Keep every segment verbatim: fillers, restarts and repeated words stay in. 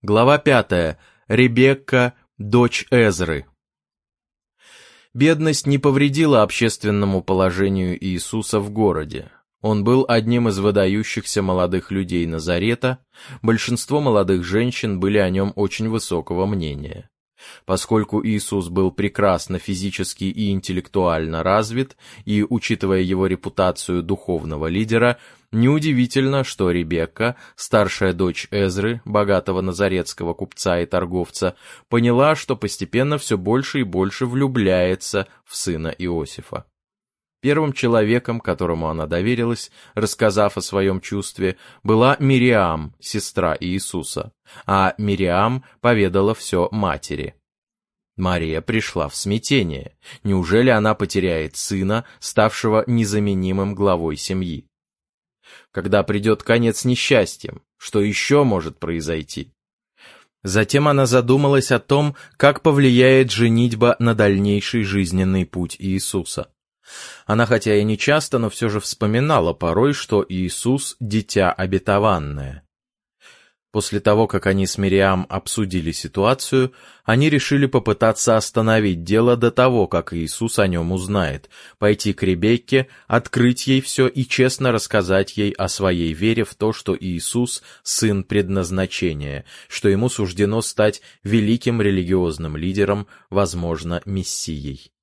Глава пятая. Ребекка, дочь Эзры. Бедность не повредила общественному положению Иисуса в городе. Он был одним из выдающихся молодых людей Назарета, большинство молодых женщин были о нем очень высокого мнения. Поскольку Иисус был прекрасно физически и интеллектуально развит, и, учитывая его репутацию духовного лидера, неудивительно, что Ребекка, старшая дочь Эзры, богатого назаретского купца и торговца, поняла, что постепенно все больше и больше влюбляется в сына Иосифа. Первым человеком, которому она доверилась, рассказав о своем чувстве, была Мириам, сестра Иисуса, а Мириам поведала все матери. Мария пришла в смятение. Неужели она потеряет сына, ставшего незаменимым главой семьи? Когда придет конец несчастьям, что еще может произойти? Затем она задумалась о том, как повлияет женитьба на дальнейший жизненный путь Иисуса. Она хотя и не часто, но все же вспоминала порой, что Иисус — дитя обетованное. После того, как они с Мириам обсудили ситуацию, они решили попытаться остановить дело до того, как Иисус о нем узнает, пойти к Ребекке, открыть ей все и честно рассказать ей о своей вере в то, что Иисус — сын предназначения, что ему суждено стать великим религиозным лидером, возможно, мессией.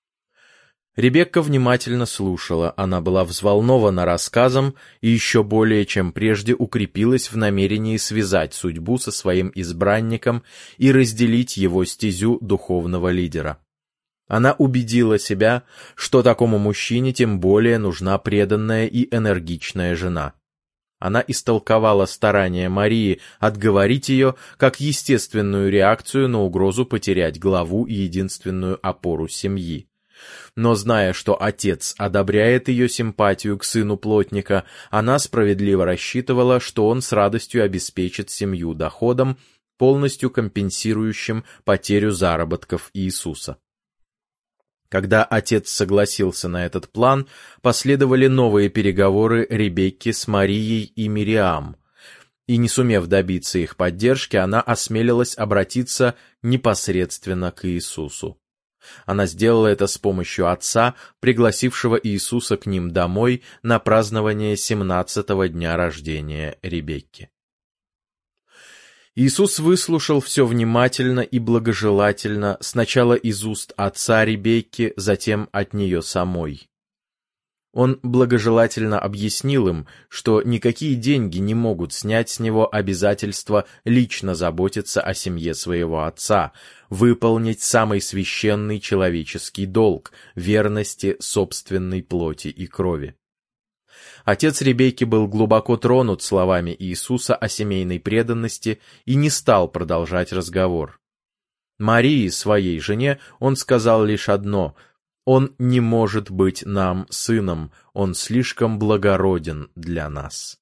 Ребекка внимательно слушала, она была взволнована рассказом и еще более чем прежде укрепилась в намерении связать судьбу со своим избранником и разделить его стезю духовного лидера. Она убедила себя, что такому мужчине тем более нужна преданная и энергичная жена. Она истолковала старания Марии отговорить ее как естественную реакцию на угрозу потерять главу и единственную опору семьи. Но, зная, что отец одобряет ее симпатию к сыну плотника, она справедливо рассчитывала, что он с радостью обеспечит семью доходом, полностью компенсирующим потерю заработков Иисуса. Когда отец согласился на этот план, последовали новые переговоры Ребекки с Марией и Мириам, и, не сумев добиться их поддержки, она осмелилась обратиться непосредственно к Иисусу. Она сделала это с помощью отца, пригласившего Иисуса к ним домой на празднование семнадцатого дня рождения Ребекки. Иисус выслушал все внимательно и благожелательно, сначала из уст отца Ребекки, затем от нее самой. Он благожелательно объяснил им, что никакие деньги не могут снять с него обязательство лично заботиться о семье своего отца, выполнить самый священный человеческий долг — верности собственной плоти и крови. Отец Ребекки был глубоко тронут словами Иисуса о семейной преданности и не стал продолжать разговор. Марии, своей жене, он сказал лишь одно — «Он не может быть нам сыном, он слишком благороден для нас».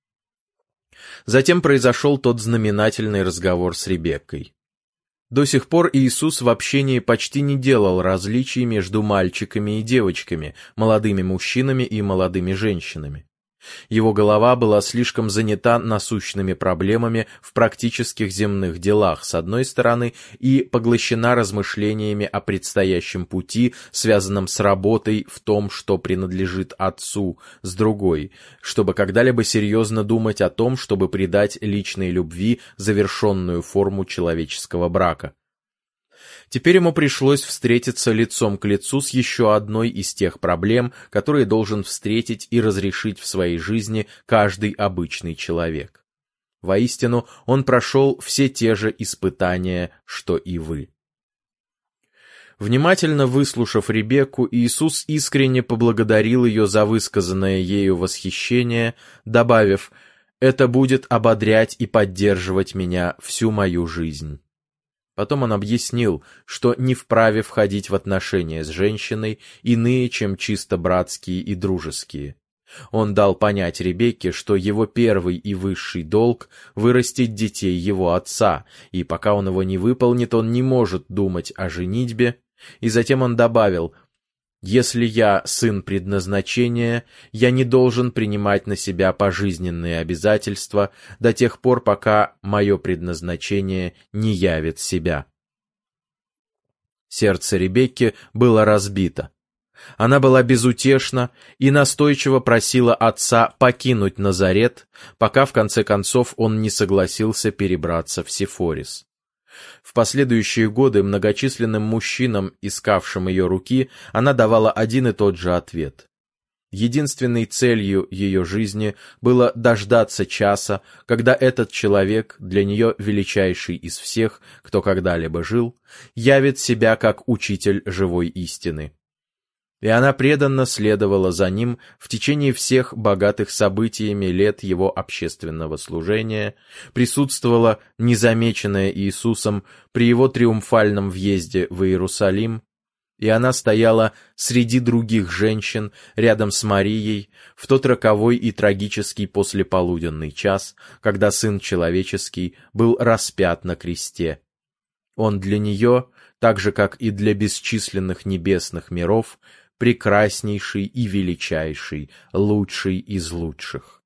Затем произошел тот знаменательный разговор с Ребеккой. До сих пор Иисус в общении почти не делал различий между мальчиками и девочками, молодыми мужчинами и молодыми женщинами. Его голова была слишком занята насущными проблемами в практических земных делах, с одной стороны, и поглощена размышлениями о предстоящем пути, связанном с работой в том, что принадлежит Отцу, с другой, чтобы когда-либо серьезно думать о том, чтобы придать личной любви завершенную форму человеческого брака. Теперь ему пришлось встретиться лицом к лицу с еще одной из тех проблем, которые должен встретить и разрешить в своей жизни каждый обычный человек. Воистину, он прошел все те же испытания, что и вы. Внимательно выслушав Ребекку, Иисус искренне поблагодарил ее за высказанное ею восхищение, добавив: «Это будет ободрять и поддерживать меня всю мою жизнь». Потом он объяснил, что не вправе входить в отношения с женщиной, иные, чем чисто братские и дружеские. Он дал понять Ребекке, что его первый и высший долг — вырастить детей его отца, и пока он его не выполнит, он не может думать о женитьбе, и затем он добавил: Если я сын предназначения, я не должен принимать на себя пожизненные обязательства до тех пор, пока мое предназначение не явит себя». Сердце Ребекки было разбито. Она была безутешна и настойчиво просила отца покинуть Назарет, пока в конце концов он не согласился перебраться в Сефорис. В последующие годы многочисленным мужчинам, искавшим ее руки, она давала один и тот же ответ. Единственной целью ее жизни было дождаться часа, когда этот человек, для нее величайший из всех, кто когда-либо жил, явит себя как учитель живой истины. И она преданно следовала за ним в течение всех богатых событиями лет его общественного служения, присутствовала, незамеченная Иисусом, при его триумфальном въезде в Иерусалим, и она стояла среди других женщин рядом с Марией в тот роковой и трагический послеполуденный час, когда Сын Человеческий был распят на кресте. Он для нее, так же как и для бесчисленных небесных миров, прекраснейший и величайший, лучший из лучших.